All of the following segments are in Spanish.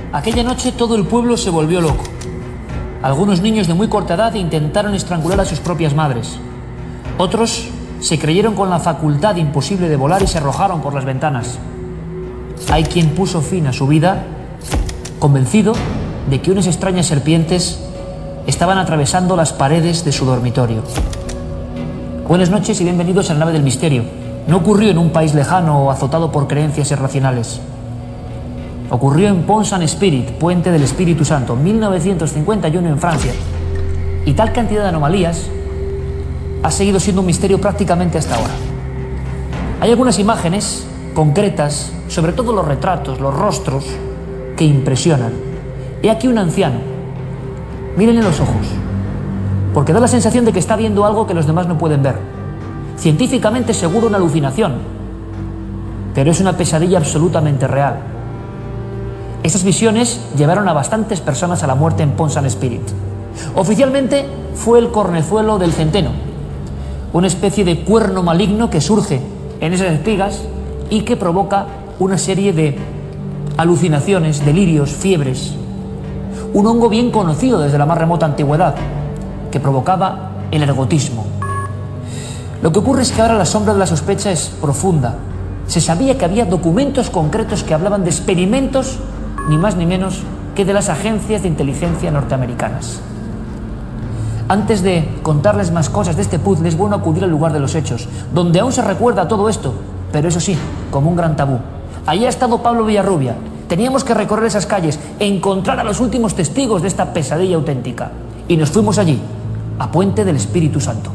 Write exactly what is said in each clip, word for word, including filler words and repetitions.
Aquella noche todo el pueblo se volvió loco. Algunos niños de muy corta edad intentaron estrangular a sus propias madres. Otros se creyeron con la facultad imposible de volar y se arrojaron por las ventanas. Hay quien puso fin a su vida convencido de que unas extrañas serpientes estaban atravesando las paredes de su dormitorio. Buenas noches y bienvenidos a la nave del misterio. No ocurrió en un país lejano o azotado por creencias irracionales. Ocurrió en Pont-Saint-Esprit, Puente del Espíritu Santo, mil novecientos cincuenta y uno en Francia. Y tal cantidad de anomalías ha seguido siendo un misterio prácticamente hasta ahora. Hay algunas imágenes concretas, sobre todo los retratos, los rostros, que impresionan. He aquí un anciano. Mírenle los ojos, porque da la sensación de que está viendo algo que los demás no pueden ver. Científicamente seguro una alucinación, pero es una pesadilla absolutamente real. Estas visiones llevaron a bastantes personas a la muerte en Pont-Saint-Esprit. Oficialmente fue el cornezuelo del centeno, una especie de cuerno maligno que surge en esas espigas y que provoca una serie de alucinaciones, delirios, fiebres. Un hongo bien conocido desde la más remota antigüedad, que provocaba el ergotismo. Lo que ocurre es que ahora la sombra de la sospecha es profunda. Se sabía que había documentos concretos que hablaban de experimentos, ni más ni menos que de las agencias de inteligencia norteamericanas. Antes de contarles más cosas de este puzzle, es bueno acudir al lugar de los hechos, donde aún se recuerda todo esto, pero eso sí, como un gran tabú. Allí ha estado Pablo Villarrubia. Teníamos que recorrer esas calles, encontrar a los últimos testigos de esta pesadilla auténtica. Y nos fuimos allí, a Puente del Espíritu Santo.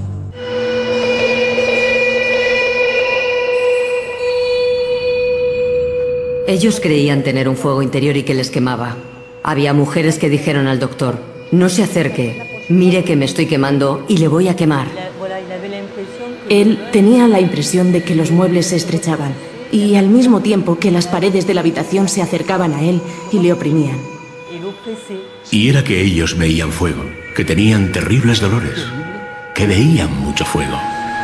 Ellos creían tener un fuego interior y que les quemaba. Había mujeres que dijeron al doctor: no se acerque, mire que me estoy quemando y le voy a quemar. Él tenía la impresión de que los muebles se estrechaban y al mismo tiempo que las paredes de la habitación se acercaban a él y le oprimían. Y era que ellos veían fuego, que tenían terribles dolores, que veían mucho fuego.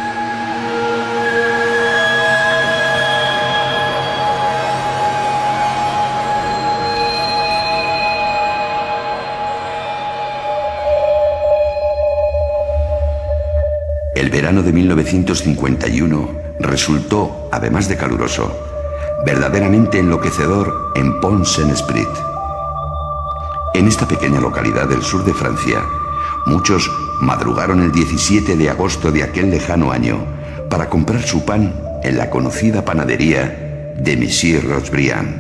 El verano de mil novecientos cincuenta y uno resultó, además de caluroso, verdaderamente enloquecedor en Pont-Saint-Esprit. En esta pequeña localidad del sur de Francia, muchos madrugaron el diecisiete de agosto de aquel lejano año para comprar su pan en la conocida panadería de Monsieur Rochebriant.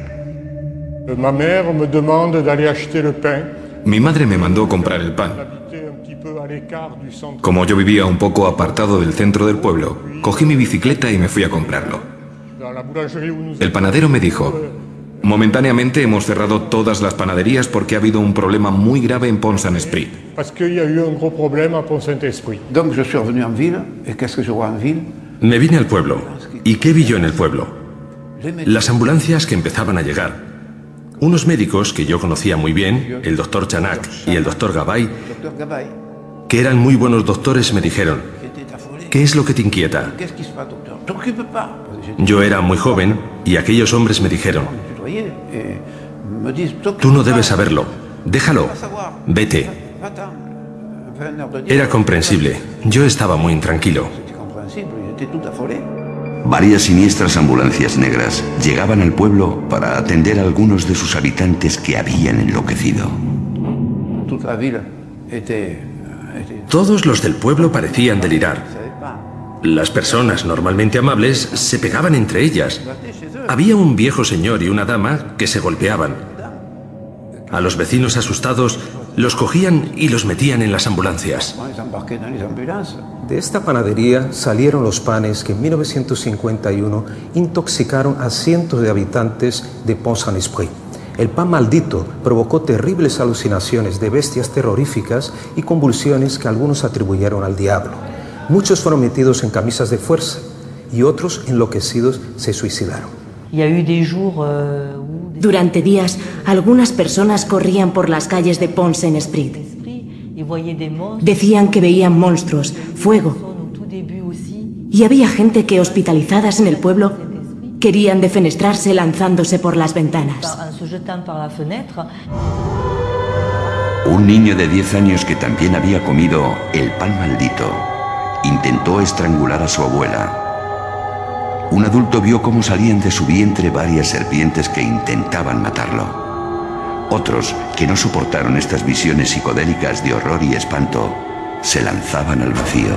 Mi madre me mandó comprar el pan. Como yo vivía un poco apartado del centro del pueblo, cogí mi bicicleta y me fui a comprarlo. El panadero me dijo: momentáneamente hemos cerrado todas las panaderías porque ha habido un problema muy grave en Pont-Saint-Esprit. Me vine al pueblo. ¿Y qué vi yo en el pueblo? Las ambulancias que empezaban a llegar. Unos médicos que yo conocía muy bien, el doctor Chanac y el doctor Gabay, que eran muy buenos doctores, me dijeron: ¿qué es lo que te inquieta? Yo era muy joven y aquellos hombres me dijeron: tú no debes saberlo, déjalo, vete. Era comprensible, yo estaba muy intranquilo. Varias siniestras ambulancias negras llegaban al pueblo para atender a algunos de sus habitantes que habían enloquecido. Todos los del pueblo parecían delirar. Las personas normalmente amables se pegaban entre ellas. Había un viejo señor y una dama que se golpeaban. A los vecinos asustados los cogían y los metían en las ambulancias. De esta panadería salieron los panes que en mil novecientos cincuenta y uno intoxicaron a cientos de habitantes de Pont-Saint-Esprit. El pan maldito provocó terribles alucinaciones de bestias terroríficas y convulsiones que algunos atribuyeron al diablo. Muchos fueron metidos en camisas de fuerza y otros, enloquecidos, se suicidaron. Durante días, algunas personas corrían por las calles de Pont-Saint-Esprit. Decían que veían monstruos, fuego. Y había gente que, hospitalizadas en el pueblo, Querían defenestrarse lanzándose por las ventanas. Un niño de diez años que también había comido el pan maldito intentó estrangular a su abuela. Un adulto vio cómo salían de su vientre varias serpientes que intentaban matarlo. Otros, que no soportaron estas visiones psicodélicas de horror y espanto, se lanzaban al vacío.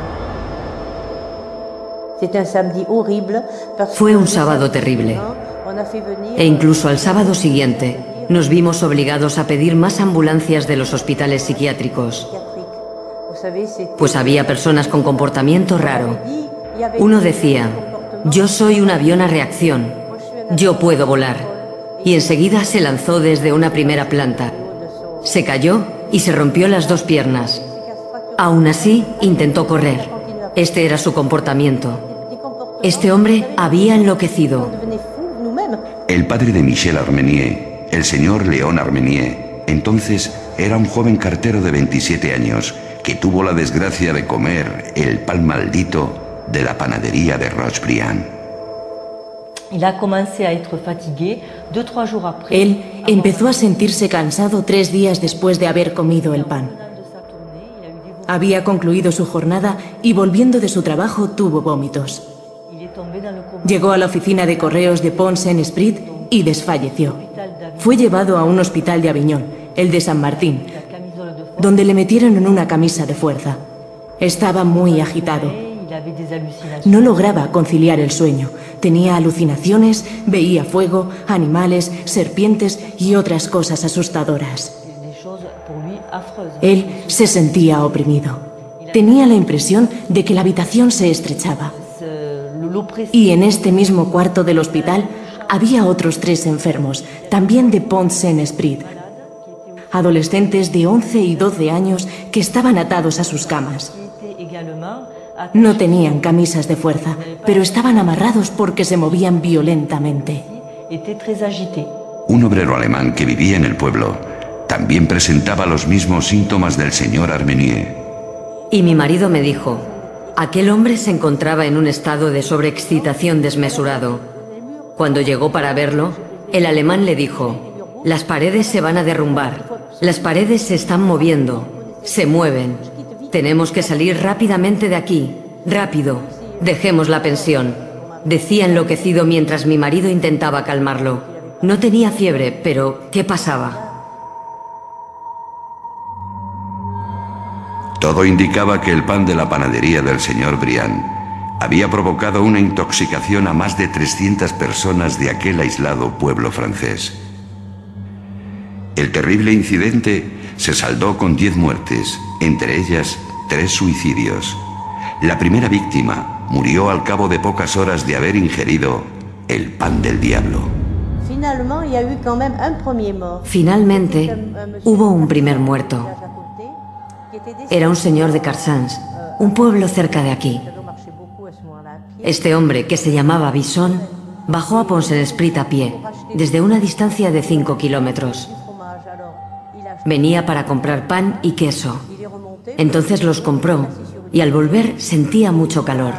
Fue un sábado terrible. E incluso al sábado siguiente nos vimos obligados a pedir más ambulancias de los hospitales psiquiátricos. Pues había personas con comportamiento raro. Uno decía: yo soy un avión a reacción, yo puedo volar. Y enseguida se lanzó desde una primera planta. Se cayó y se rompió las dos piernas. Aún así, intentó correr. Este era su comportamiento. Este hombre había enloquecido. El padre de Michel Armenier, el señor Léon Armenier, entonces era un joven cartero de veintisiete años que tuvo la desgracia de comer el pan maldito de la panadería de Rochebriand. Él empezó a sentirse cansado tres días después de haber comido el pan. Había concluido su jornada y volviendo de su trabajo tuvo vómitos. Llegó a la oficina de correos de Pont-Saint-Esprit y desfalleció. Fue llevado a un hospital de Aviñón, el de San Martín, donde le metieron en una camisa de fuerza. Estaba muy agitado. No lograba conciliar el sueño. Tenía alucinaciones, veía fuego, animales, serpientes y otras cosas asustadoras. Él se sentía oprimido. Tenía la impresión de que la habitación se estrechaba. Y en este mismo cuarto del hospital había otros tres enfermos, también de Pont-Saint-Esprit. Adolescentes de once y doce años que estaban atados a sus camas. No tenían camisas de fuerza, pero estaban amarrados porque se movían violentamente. Un obrero alemán que vivía en el pueblo también presentaba los mismos síntomas del señor Armenier. Y mi marido me dijo: aquel hombre se encontraba en un estado de sobreexcitación desmesurado. Cuando llegó para verlo, el alemán le dijo: las paredes se van a derrumbar, las paredes se están moviendo, se mueven. Tenemos que salir rápidamente de aquí, rápido, dejemos la pensión. Decía enloquecido mientras mi marido intentaba calmarlo. No tenía fiebre, pero ¿qué pasaba? Todo indicaba que el pan de la panadería del señor Briand había provocado una intoxicación a más de trescientas personas de aquel aislado pueblo francés. El terrible incidente se saldó con diez muertes, entre ellas tres suicidios. La primera víctima murió al cabo de pocas horas de haber ingerido el pan del diablo. Finalmente, hubo un primer muerto. Era un señor de Carsans, un pueblo cerca de aquí. Este hombre, que se llamaba Bisson, bajó a Pont-Saint-Esprit a pie, desde una distancia de cinco kilómetros. Venía para comprar pan y queso. Entonces los compró y al volver sentía mucho calor.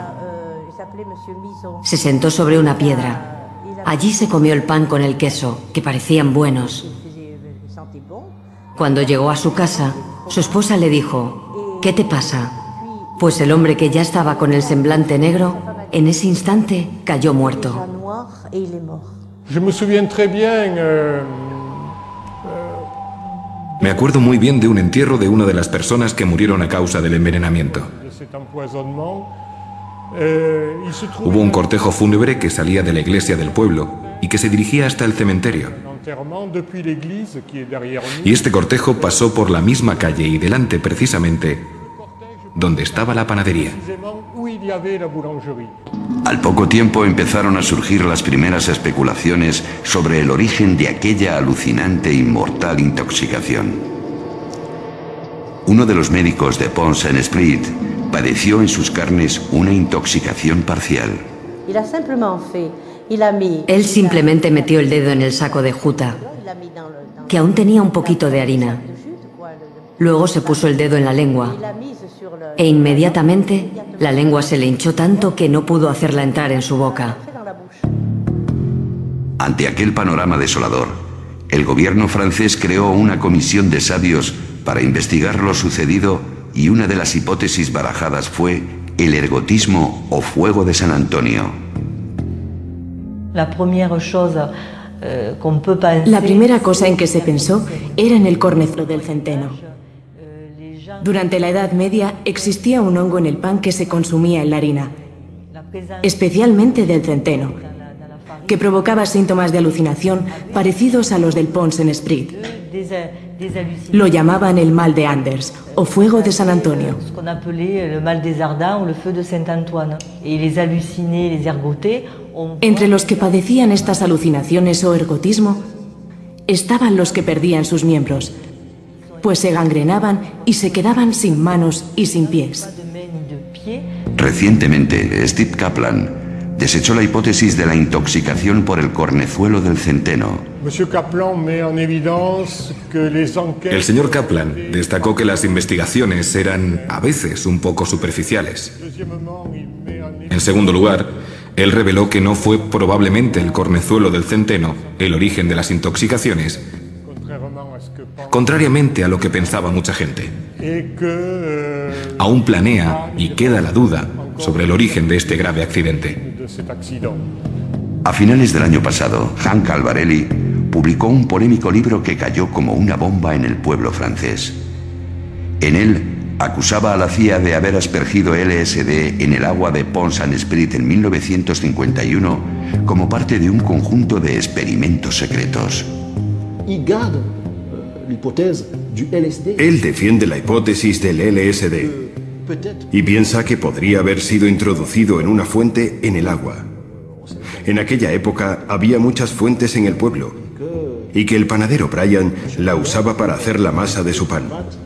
Se sentó sobre una piedra. Allí se comió el pan con el queso, que parecían buenos. Cuando llegó a su casa, su esposa le dijo: ¿qué te pasa? Pues el hombre, que ya estaba con el semblante negro, en ese instante cayó muerto. Me acuerdo muy bien de un entierro de una de las personas que murieron a causa del envenenamiento. Hubo un cortejo fúnebre que salía de la iglesia del pueblo y que se dirigía hasta el cementerio. Y este cortejo pasó por la misma calle y delante, precisamente, donde estaba la panadería. Al poco tiempo empezaron a surgir las primeras especulaciones sobre el origen de aquella alucinante e inmortal intoxicación. Uno de los médicos de Pont-Saint-Esprit padeció en sus carnes una intoxicación parcial. Él simplemente metió el dedo en el saco de juta, que aún tenía un poquito de harina. Luego se puso el dedo en la lengua e inmediatamente la lengua se le hinchó tanto que no pudo hacerla entrar en su boca. Ante aquel panorama desolador, el gobierno francés creó una comisión de sabios para investigar lo sucedido y una de las hipótesis barajadas fue el ergotismo o fuego de San Antonio. La primera cosa en que se pensó era en el cornezuelo del centeno. Durante la Edad Media existía un hongo en el pan que se consumía en la harina, especialmente del centeno, que provocaba síntomas de alucinación parecidos a los del Pont-Saint-Esprit. Lo llamaban el mal de Anders o fuego de San Antonio. Entre los que padecían estas alucinaciones o ergotismo estaban los que perdían sus miembros, pues se gangrenaban y se quedaban sin manos y sin pies. Recientemente, Steve Kaplan desechó la hipótesis de la intoxicación por el cornezuelo del centeno. El señor Kaplan destacó que las investigaciones eran a veces un poco superficiales. En segundo lugar, él reveló que no fue probablemente el cornezuelo del centeno el origen de las intoxicaciones, contrariamente a lo que pensaba mucha gente. Aún planea y queda la duda sobre el origen de este grave accidente. A finales del año pasado, Hank Albarelli publicó un polémico libro que cayó como una bomba en el pueblo francés. En él acusaba a la C I A de haber aspergido L S D en el agua de Pont-Saint-Esprit en mil novecientos cincuenta y uno como parte de un conjunto de experimentos secretos. Él defiende la hipótesis del L S D y piensa que podría haber sido introducido en una fuente en el agua. En aquella época había muchas fuentes en el pueblo y que el panadero Brian la usaba para hacer la masa de su pan.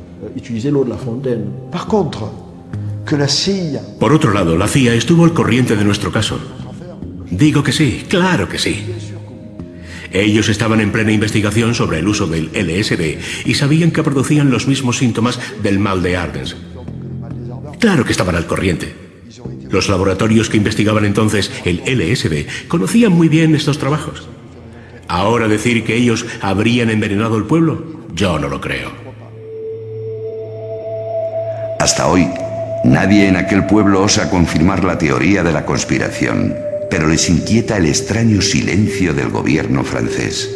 Por otro lado, la C I A estuvo al corriente de nuestro caso. Digo que sí, claro que sí. Ellos estaban en plena investigación sobre el uso del L S D y sabían que producían los mismos síntomas del mal de Ardens. Claro que estaban al corriente. Los laboratorios que investigaban entonces el L S D conocían muy bien estos trabajos. Ahora decir que ellos habrían envenenado el pueblo, yo no lo creo. Hasta hoy, nadie en aquel pueblo osa confirmar la teoría de la conspiración, pero les inquieta el extraño silencio del gobierno francés.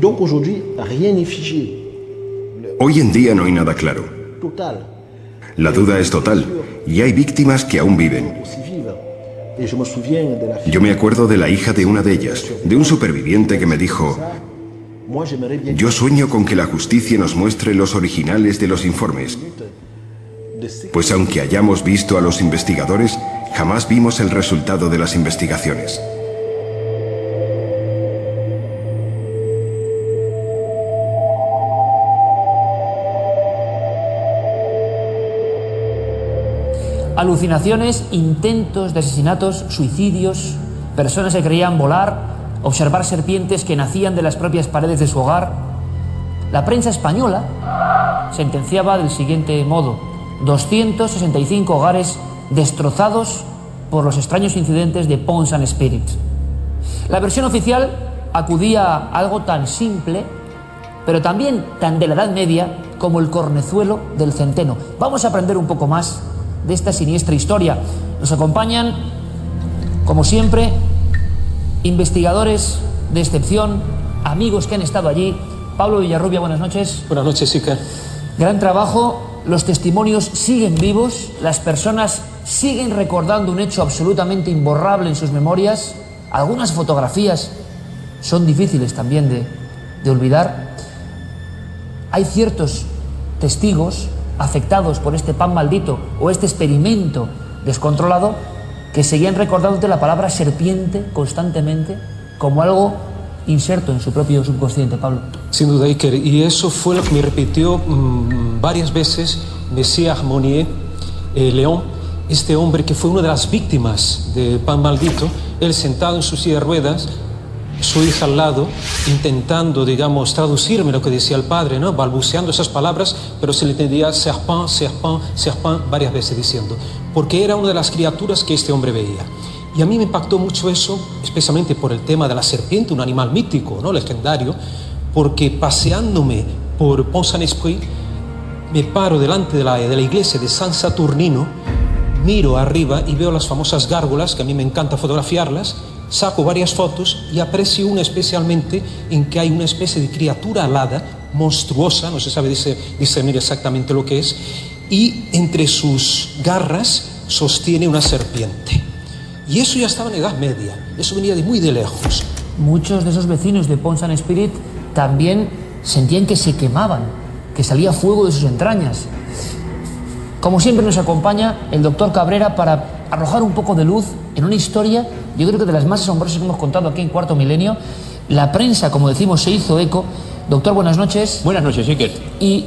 Hoy en día no hay nada claro. La duda es total y hay víctimas que aún viven. Yo me acuerdo de la hija de una de ellas, de un superviviente que me dijo: yo sueño con que la justicia nos muestre los originales de los informes, pues aunque hayamos visto a los investigadores, jamás vimos el resultado de las investigaciones. Alucinaciones, intentos de asesinatos, suicidios, personas que creían volar, observar serpientes que nacían de las propias paredes de su hogar. La prensa española sentenciaba del siguiente modo: doscientos sesenta y cinco hogares destrozados por los extraños incidentes de Pont-Saint-Esprit. La versión oficial acudía a algo tan simple, pero también tan de la Edad Media, como el cornezuelo del centeno. Vamos a aprender un poco más de esta siniestra historia. Nos acompañan, como siempre, investigadores de excepción, amigos que han estado allí. Pablo Villarrubia, buenas noches. Buenas noches, Iker. Gran trabajo, los testimonios siguen vivos, las personas siguen recordando un hecho absolutamente imborrable en sus memorias. Algunas fotografías son difíciles también de, de olvidar. Hay ciertos testigos afectados por este pan maldito o este experimento descontrolado que seguían recordándote la palabra serpiente constantemente como algo inserto en su propio subconsciente, Pablo. Sin duda, Iker, y eso fue lo que me repitió mmm, varias veces Monsieur Harmonier eh, León, este hombre que fue una de las víctimas del pan maldito, él sentado en su silla de ruedas, su hija al lado, intentando, digamos, traducirme lo que decía el padre, ¿no? Balbuceando esas palabras, pero se le entendía serpent, serpent, serpent varias veces diciendo, porque era una de las criaturas que este hombre veía. Y a mí me impactó mucho eso, especialmente por el tema de la serpiente, un animal mítico, ¿no? Legendario, porque paseándome por Pont-Saint-Esprit, me paro delante de la, de la iglesia de San Saturnino, miro arriba y veo las famosas gárgolas, que a mí me encanta fotografiarlas, saco varias fotos y aprecio una especialmente en que hay una especie de criatura alada, monstruosa, no se sabe discernir exactamente lo que es, y entre sus garras sostiene una serpiente. Y eso ya estaba en la Edad Media, eso venía de muy de lejos. Muchos de esos vecinos de Pont-Saint-Esprit también sentían que se quemaban, que salía fuego de sus entrañas. Como siempre nos acompaña el doctor Cabrera para arrojar un poco de luz en una historia, yo creo que de las más asombrosas que hemos contado aquí en Cuarto Milenio. La prensa, como decimos, se hizo eco. Doctor, buenas noches. Buenas noches, Iker. Y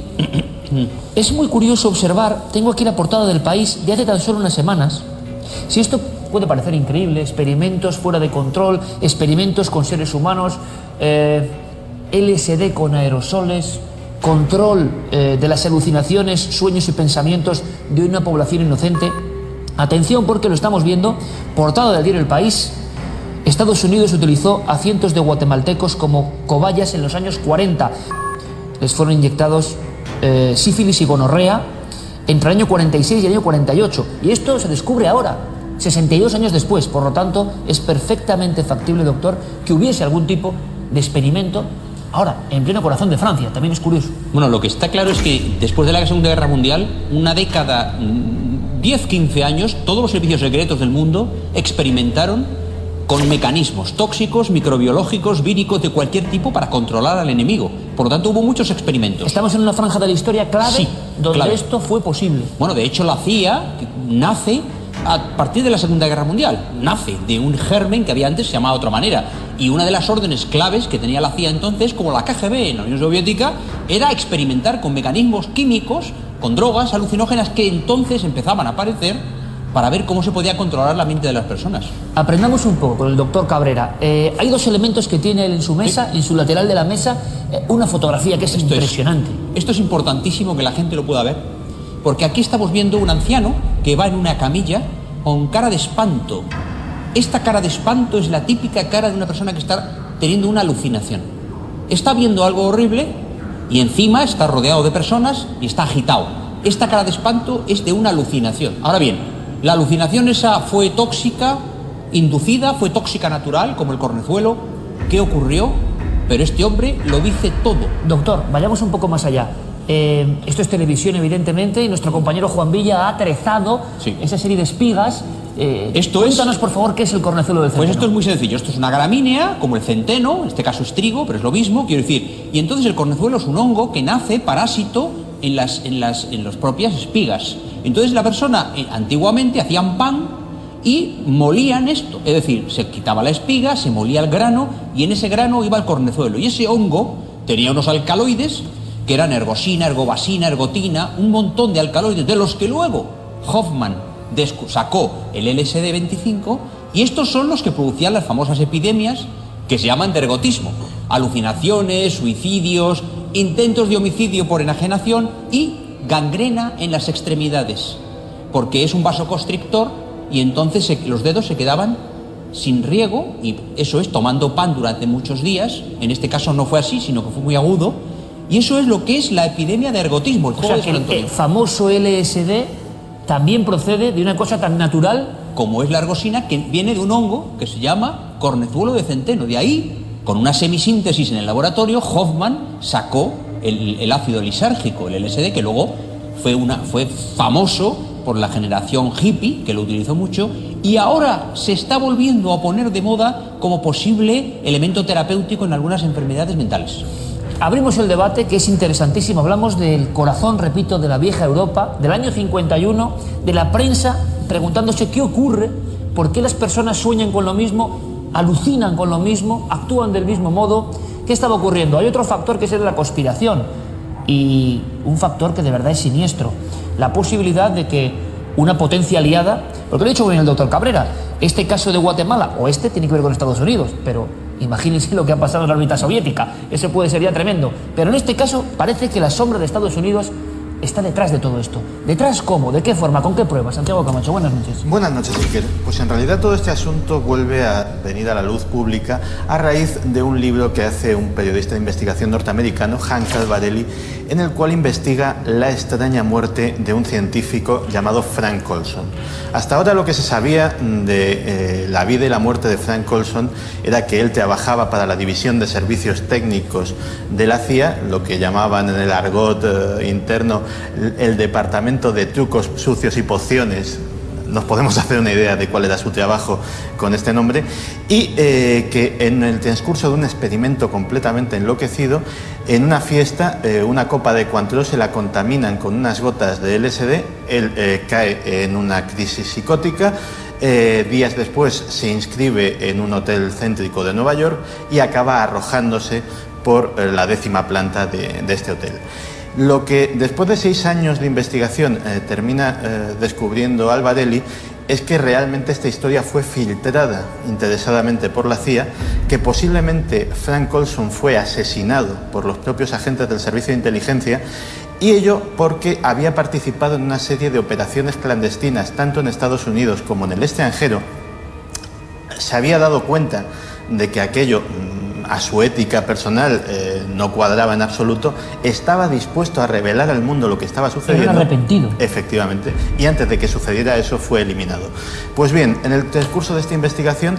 es muy curioso observar, tengo aquí la portada del País de hace tan solo unas semanas. Si esto puede parecer increíble, experimentos fuera de control, experimentos con seres humanos, eh, L S D con aerosoles, control eh, de las alucinaciones, sueños y pensamientos de una población inocente. Atención, porque lo estamos viendo, portada del diario El País. Estados Unidos utilizó a cientos de guatemaltecos como cobayas en los años cuarenta. Les fueron inyectados eh, sífilis y gonorrea entre el año cuarenta y seis y el año cuarenta y ocho. Y esto se descubre ahora, sesenta y dos años después. Por lo tanto, es perfectamente factible, doctor, que hubiese algún tipo de experimento ahora, en pleno corazón de Francia. También es curioso. Bueno, lo que está claro es que después de la Segunda Guerra Mundial, una década, diez, quince años, todos los servicios secretos del mundo experimentaron con mecanismos tóxicos, microbiológicos, víricos de cualquier tipo para controlar al enemigo. Por lo tanto, hubo muchos experimentos. Estamos en una franja de la historia clave, sí, donde clave. esto fue posible. Bueno, de hecho, la C I A nace a partir de la Segunda Guerra Mundial. Nace de un germen que había antes, se llamaba de otra manera. Y una de las órdenes claves que tenía la C I A entonces, como la K G B en la Unión Soviética, era experimentar con mecanismos químicos, con drogas alucinógenas que entonces empezaban a aparecer, para ver cómo se podía controlar la mente de las personas. Aprendamos un poco con el doctor Cabrera. Eh, hay dos elementos que tiene él en su mesa, ¿sí? En su lateral de la mesa, eh, una fotografía que es esto impresionante. Es, esto es importantísimo que la gente lo pueda ver, porque aquí estamos viendo un anciano que va en una camilla con cara de espanto. Esta cara de espanto es la típica cara de una persona que está teniendo una alucinación. Está viendo algo horrible y encima está rodeado de personas y está agitado. Esta cara de espanto es de una alucinación. Ahora bien, la alucinación esa fue tóxica, inducida, fue tóxica natural, como el cornezuelo. ¿Qué ocurrió? Pero este hombre lo dice todo. Doctor, vayamos un poco más allá. Eh, esto es televisión, evidentemente, y nuestro compañero Juan Villa ha atrezado sí. esa serie de espigas. Eh, esto cuéntanos, es, por favor, qué es el cornezuelo del centeno. Pues esto es muy sencillo. Esto es una gramínea, como el centeno, en este caso es trigo, pero es lo mismo, quiero decir. Y entonces el cornezuelo es un hongo que nace parásito en las, en las, en las propias espigas. Entonces la persona, eh, antiguamente, hacían pan y molían esto. Es decir, se quitaba la espiga, se molía el grano y en ese grano iba el cornezuelo. Y ese hongo tenía unos alcaloides que eran ergosina, ergobasina, ergotina, un montón de alcaloides de los que luego Hoffman sacó el L S D veinticinco, y estos son los que producían las famosas epidemias que se llaman de ergotismo. Alucinaciones, suicidios, intentos de homicidio por enajenación y gangrena en las extremidades, porque es un vasoconstrictor y entonces se, los dedos se quedaban sin riego, y eso es tomando pan durante muchos días. En este caso no fue así, sino que fue muy agudo, y eso es lo que es la epidemia de ergotismo, el juego o sea, de San Antonio. El famoso L S D también procede de una cosa tan natural como es la ergosina, que viene de un hongo que se llama cornezuelo de centeno. De ahí, con una semisíntesis en el laboratorio, Hoffman sacó el, el ácido lisérgico, el L S D, que luego fue, una, fue famoso por la generación hippie, que lo utilizó mucho, y ahora se está volviendo a poner de moda como posible elemento terapéutico en algunas enfermedades mentales. Abrimos el debate, que es interesantísimo. Hablamos del corazón, repito, de la vieja Europa, del año cincuenta y uno, de la prensa preguntándose qué ocurre, por qué las personas sueñan con lo mismo, alucinan con lo mismo, actúan del mismo modo. ¿Qué estaba ocurriendo? Hay otro factor, que es el de la conspiración, y un factor que de verdad es siniestro: la posibilidad de que una potencia aliada, porque lo ha dicho bien el doctor Cabrera, este caso de Guatemala, o este tiene que ver con Estados Unidos, pero imagínense lo que ha pasado en la órbita soviética, eso puede ser ya tremendo, pero en este caso parece que la sombra de Estados Unidos está detrás de todo esto? ¿Detrás cómo? ¿De qué forma? ¿Con qué pruebas? Santiago Camacho, buenas noches. Buenas noches, Iker. Pues en realidad todo este asunto vuelve a venir a la luz pública a raíz de un libro que hace un periodista de investigación norteamericano, Hank Albarelli, en el cual investiga la extraña muerte de un científico llamado Frank Olson. Hasta ahora lo que se sabía de eh, la vida y la muerte de Frank Olson era que él trabajaba para la División de Servicios Técnicos de la C I A, lo que llamaban en el argot eh, interno el Departamento de Trucos Sucios y Pociones. Nos podemos hacer una idea de cuál era su trabajo con este nombre, y eh, que en el transcurso de un experimento completamente enloquecido, en una fiesta, eh, una copa de Cointreau se la contaminan con unas gotas de L S D, él eh, cae en una crisis psicótica, eh, días después se inscribe en un hotel céntrico de Nueva York y acaba arrojándose por eh, la décima planta de, de este hotel. Lo que después de seis años de investigación eh, termina eh, descubriendo Albarelli es que realmente esta historia fue filtrada interesadamente por la C I A, que posiblemente Frank Olson fue asesinado por los propios agentes del Servicio de Inteligencia, y ello porque había participado en una serie de operaciones clandestinas, tanto en Estados Unidos como en el extranjero. Se había dado cuenta de que aquello a su ética personal eh, no cuadraba en absoluto, estaba dispuesto a revelar al mundo lo que estaba sucediendo. Era arrepentido. Efectivamente. Y antes de que sucediera eso fue eliminado. Pues bien, en el transcurso de esta investigación,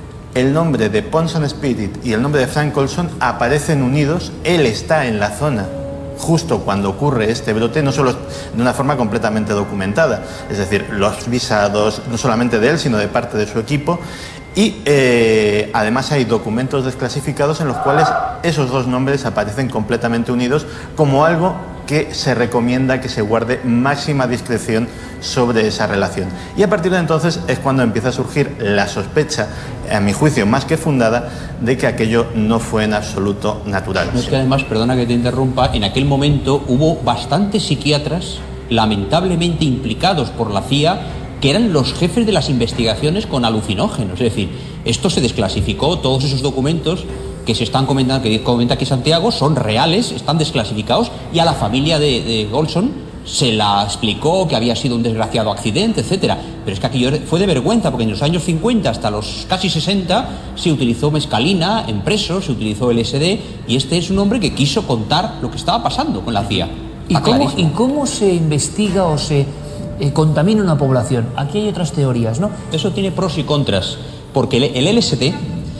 el nombre de Ponson Spirit y el nombre de Frank Olson aparecen unidos. Él está en la zona justo cuando ocurre este brote, no solo de una forma completamente documentada, es decir, los visados, no solamente de él, sino de parte de su equipo. Y eh, además hay documentos desclasificados en los cuales esos dos nombres aparecen completamente unidos, como algo que se recomienda que se guarde máxima discreción sobre esa relación. Y a partir de entonces es cuando empieza a surgir la sospecha, a mi juicio más que fundada, de que aquello no fue en absoluto natural. No, es que además, perdona que te interrumpa, en aquel momento hubo bastantes psiquiatras lamentablemente implicados por la C I A, que eran los jefes de las investigaciones con alucinógenos. Es decir, esto se desclasificó, todos esos documentos que se están comentando, que comenta aquí Santiago, son reales, están desclasificados, y a la familia de, de Olson se la explicó que había sido un desgraciado accidente, etcétera. Pero es que aquello fue de vergüenza, porque en los años cincuenta hasta los casi sesenta se utilizó mescalina en presos, se utilizó L S D, y este es un hombre que quiso contar lo que estaba pasando con la C I A. ¿Y cómo, ¿Y cómo se investiga o se eh, contamina una población? Aquí hay otras teorías, ¿no? Eso tiene pros y contras, porque el, el L S D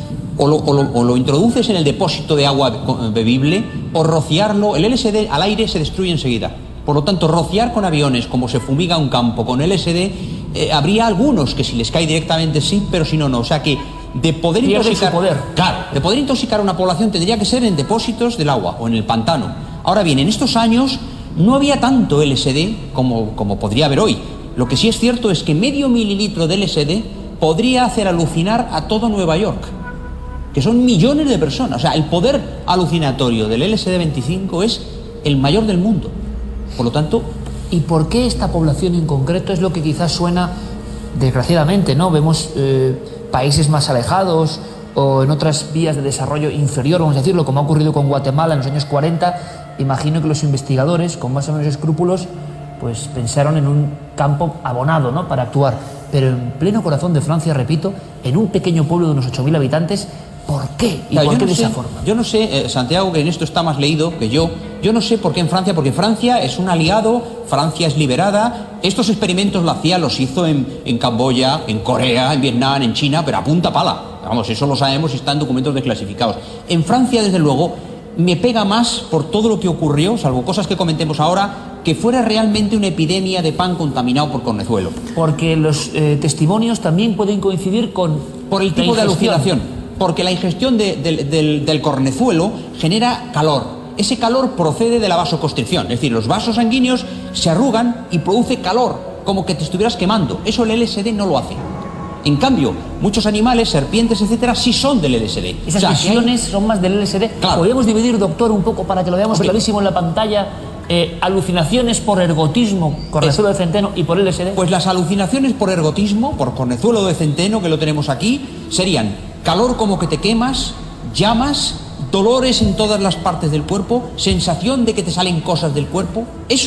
o lo, o, lo, o lo introduces en el depósito de agua bebible, o rociarlo. El L S D al aire se destruye enseguida. Por lo tanto, rociar con aviones, como se fumiga un campo con L S D, eh, habría algunos que si les cae directamente sí, pero si no, no. O sea que de poder intoxicar, poder. Claro, de poder intoxicar a una población tendría que ser en depósitos del agua o en el pantano. Ahora bien, en estos años no había tanto L S D como, como podría haber hoy. Lo que sí es cierto es que medio mililitro de L S D podría hacer alucinar a todo Nueva York, que son millones de personas. O sea, el poder alucinatorio del L S D veinticinco es el mayor del mundo. Por lo tanto... ¿Y por qué esta población en concreto? Es lo que quizás suena, desgraciadamente, ¿no? Vemos eh, países más alejados o en otras vías de desarrollo inferior, vamos a decirlo, como ha ocurrido con Guatemala en los años cuarenta. Imagino que los investigadores, con más o menos escrúpulos, pues pensaron en un campo abonado, ¿no?, para actuar. Pero en pleno corazón de Francia, repito, en un pequeño pueblo de unos ocho mil habitantes, ¿por qué? ¿Y claro, por qué no de sé, esa forma? Yo no sé, eh, Santiago, que en esto está más leído que yo, yo no sé por qué en Francia, porque Francia es un aliado, Francia es liberada. Estos experimentos la C I A los hizo en, en Camboya, en Corea, en Vietnam, en China, pero a punta pala. Vamos, eso lo sabemos y están documentos desclasificados. En Francia, desde luego, me pega más por todo lo que ocurrió, salvo cosas que comentemos ahora, que fuera realmente una epidemia de pan contaminado por cornezuelo. Porque los eh, testimonios también pueden coincidir con... Por el tipo de alucinación. Porque la ingestión de, de, del, del cornezuelo genera calor. Ese calor procede de la vasoconstricción, es decir, los vasos sanguíneos se arrugan y produce calor, como que te estuvieras quemando. Eso el L S D no lo hace. En cambio, muchos animales, serpientes, etcétera, sí son del L S D. Esas visiones hay... son más del L S D. Claro. ¿Podríamos dividir, doctor, un poco para que lo veamos Hombre. clarísimo en la pantalla? Eh, alucinaciones por ergotismo, cornezuelo de centeno, y por L S D. Pues las alucinaciones por ergotismo, por cornezuelo de centeno, que lo tenemos aquí, serían calor como que te quemas, llamas, dolores en todas las partes del cuerpo, sensación de que te salen cosas del cuerpo. Eso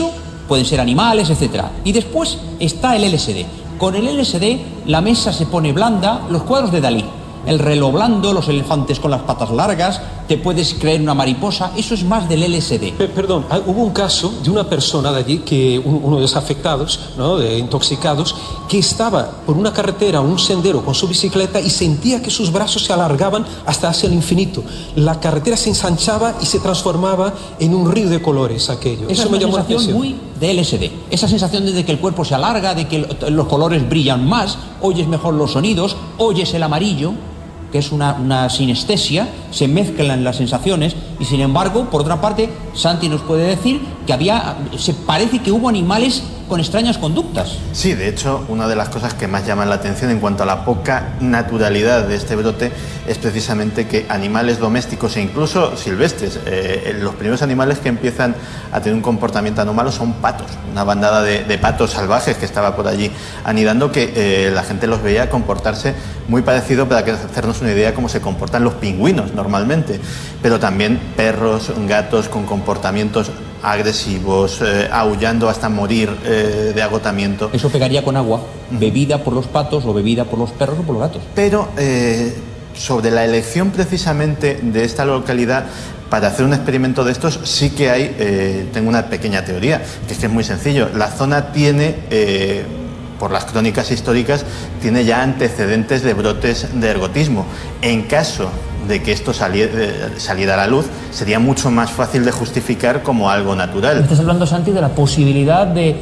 pueden ser animales, etcétera. Y después está el L S D. Con el L S D la mesa se pone blanda, los cuadros de Dalí. El reloj blando, los elefantes con las patas largas, te puedes creer una mariposa, eso es más del L S D. P perdón, hubo un caso de una persona de allí, que un, uno de los afectados, ¿no?, de intoxicados, que estaba por una carretera, un sendero con su bicicleta y sentía que sus brazos se alargaban hasta hacia el infinito. La carretera se ensanchaba y se transformaba en un río de colores aquello. Esa eso es me una llamó la sensación atención. muy de L S D. Esa sensación de que el cuerpo se alarga, de que los colores brillan más, oyes mejor los sonidos, oyes el amarillo, que es una, una sinestesia, se mezclan las sensaciones y sin embargo, por otra parte, Santi nos puede decir que había, se parece que hubo animales con extrañas conductas. Sí, de hecho, una de las cosas que más llaman la atención en cuanto a la poca naturalidad de este brote es precisamente que animales domésticos e incluso silvestres, eh, los primeros animales que empiezan a tener un comportamiento anómalo son patos, una bandada de, de patos salvajes que estaba por allí anidando, que eh, la gente los veía comportarse muy parecido, para que hacernos una idea, cómo se comportan los pingüinos normalmente, pero también perros, gatos con comportamientos agresivos, eh, aullando hasta morir eh, de agotamiento. Eso pegaría con agua, bebida por los patos o bebida por los perros o por los gatos. Pero eh, sobre la elección precisamente de esta localidad para hacer un experimento de estos, sí que hay, eh, tengo una pequeña teoría, que es que es muy sencillo. La zona tiene, eh, por las crónicas históricas, tiene ya antecedentes de brotes de ergotismo. En caso de que esto saliera, saliera a la luz, sería mucho más fácil de justificar como algo natural. Estás hablando, Santi, de la posibilidad de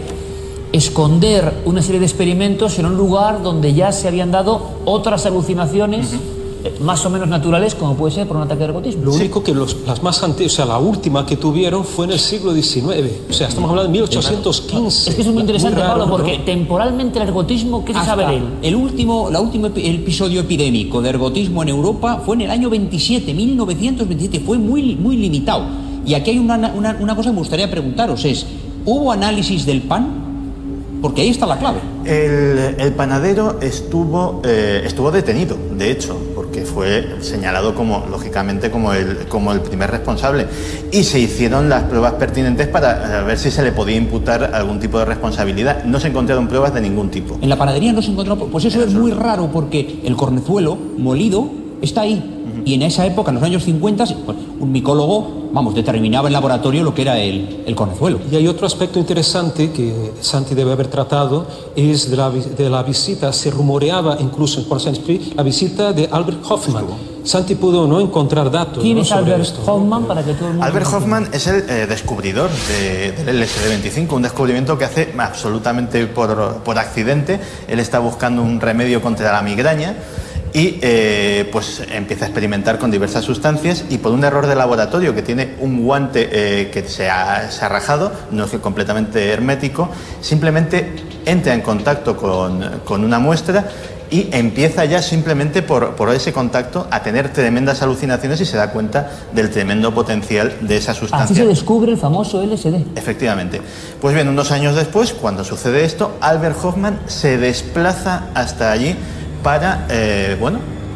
esconder una serie de experimentos en un lugar donde ya se habían dado otras alucinaciones uh-huh. más o menos naturales, como puede ser por un ataque de ergotismo. Lo sí. único que los, las más antiguas, o sea, la última que tuvieron fue en el siglo diecinueve. O sea, estamos hablando de mil ochocientos quince. Es que eso es muy interesante, muy raro, Pablo, porque ¿no? temporalmente el ergotismo, ¿qué se Hasta sabe de él? El último, la último epi el episodio epidémico de ergotismo en Europa fue en el año veintisiete, mil novecientos veintisiete, fue muy, muy limitado. Y aquí hay una, una, una cosa que me gustaría preguntaros, es, ¿hubo análisis del pan? Porque ahí está la clave. El, el panadero estuvo, eh, estuvo detenido, de hecho, porque fue señalado como, lógicamente, como el, como el primer responsable. Y se hicieron las pruebas pertinentes para ver si se le podía imputar algún tipo de responsabilidad. No se encontraron pruebas de ningún tipo. En la panadería no se encontró. Pues eso es muy raro, porque el cornezuelo molido está ahí. Y en esa época, en los años cincuenta, pues, un micólogo, vamos, determinaba en laboratorio lo que era el, el cornezuelo. Y hay otro aspecto interesante que Santi debe haber tratado, es de la, de la visita, se rumoreaba incluso en Pont-Saint-Esprit, la visita de Albert Hoffman. Santi pudo no encontrar datos. ¿Quién ¿no? es sobre Albert esto. Hoffman? Para que todo el mundo Albert Hoffman es el eh, descubridor de, del L S D veinticinco, un descubrimiento que hace absolutamente por, por accidente. Él está buscando un remedio contra la migraña y eh, pues empieza a experimentar con diversas sustancias, y por un error de laboratorio, que tiene un guante eh, que se ha, se ha rajado, no es completamente hermético, simplemente entra en contacto con, con una muestra y empieza ya simplemente por, por ese contacto a tener tremendas alucinaciones y se da cuenta del tremendo potencial de esa sustancia. Así se descubre el famoso L S D. Efectivamente. Pues bien, unos años después, cuando sucede esto, Albert Hoffman se desplaza hasta allí para, eh, bueno,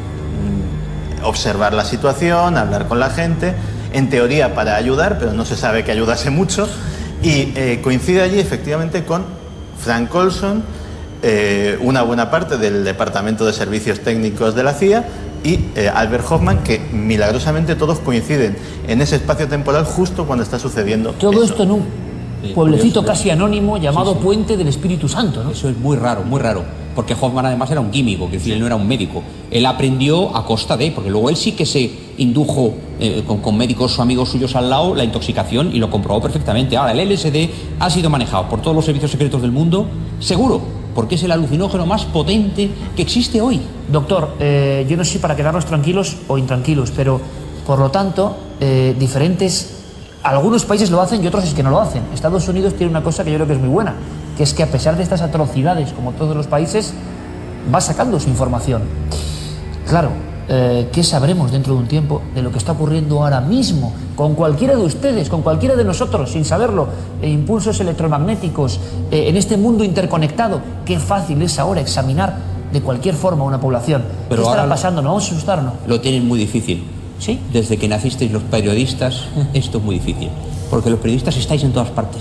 observar la situación, hablar con la gente, en teoría para ayudar, pero no se sabe que ayudase mucho, y eh, coincide allí efectivamente con Frank Olson, eh, una buena parte del Departamento de Servicios Técnicos de la C I A y eh, Albert Hoffman, que milagrosamente todos coinciden en ese espacio temporal justo cuando está sucediendo todo eso. esto en un pueblecito casi anónimo llamado sí, sí. Puente del Espíritu Santo, ¿no? Eso es muy raro, muy raro. Porque Hoffman además era un químico, que decir, él no era un médico. Él aprendió a costa de, porque luego él sí que se indujo eh, con, con médicos o amigos suyos al lado la intoxicación y lo comprobó perfectamente. Ahora, el L S D ha sido manejado por todos los servicios secretos del mundo, seguro, porque es el alucinógeno más potente que existe hoy. Doctor, eh, yo no sé para quedarnos tranquilos o intranquilos, pero por lo tanto, eh, diferentes... Algunos países lo hacen y otros es que no lo hacen. Estados Unidos tiene una cosa que yo creo que es muy buena, que es que a pesar de estas atrocidades, como todos los países, va sacando su información. Claro, eh, ¿qué sabremos dentro de un tiempo de lo que está ocurriendo ahora mismo con cualquiera de ustedes, con cualquiera de nosotros, sin saberlo? Eh, impulsos electromagnéticos, eh, en este mundo interconectado. Qué fácil es ahora examinar de cualquier forma a una población. Pero ¿qué estará ahora pasando? ¿No vamos a asustar o no? Lo tienen muy difícil. ¿Sí? Desde que nacisteis los periodistas, esto es muy difícil. Porque los periodistas estáis en todas partes.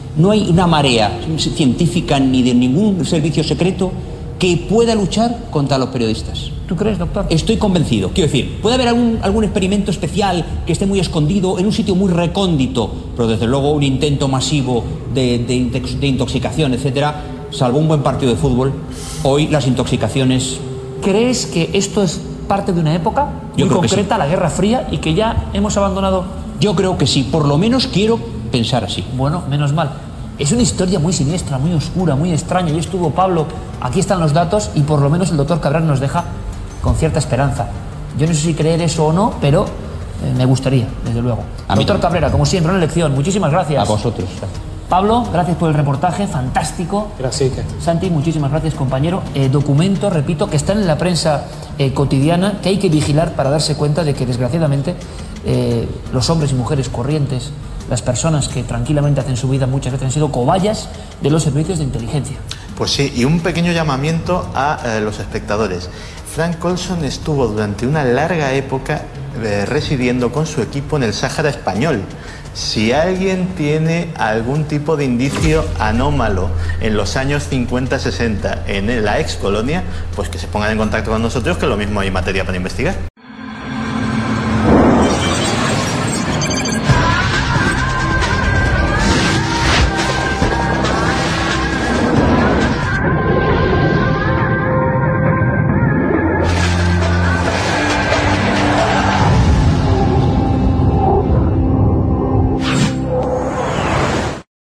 no hay una marea científica ni de ningún servicio secreto que pueda luchar contra los periodistas. ¿Tú crees, doctor? Estoy convencido. Quiero decir, puede haber algún, algún experimento especial que esté muy escondido en un sitio muy recóndito, pero desde luego un intento masivo de, de, de intoxicación, etcétera, salvo un buen partido de fútbol, hoy las intoxicaciones... ¿Crees que esto es parte de una época Yo muy creo que concreta, sí. la Guerra Fría, y que ya hemos abandonado? Yo creo que sí, por lo menos quiero pensar así. Bueno, menos mal. Es una historia muy siniestra, muy oscura, muy extraña. Y estuvo Pablo, aquí están los datos, y por lo menos el doctor Cabral nos deja con cierta esperanza. Yo no sé si creer eso o no, pero eh, me gustaría, desde luego. A mí Doctor también. Cabrera, como siempre, una lección. Muchísimas gracias. A vosotros. Pablo, gracias por el reportaje, fantástico. Gracias. Santi, muchísimas gracias, compañero. Eh, documento, repito, que están en la prensa eh, cotidiana, que hay que vigilar para darse cuenta de que, desgraciadamente, eh, los hombres y mujeres corrientes, las personas que tranquilamente hacen su vida, muchas veces han sido cobayas de los servicios de inteligencia. Pues sí, y un pequeño llamamiento a eh, los espectadores. Frank Olson estuvo durante una larga época eh, residiendo con su equipo en el Sáhara español. Si alguien tiene algún tipo de indicio anómalo en los años cincuenta sesenta en la ex colonia, pues que se pongan en contacto con nosotros, que lo mismo hay materia para investigar.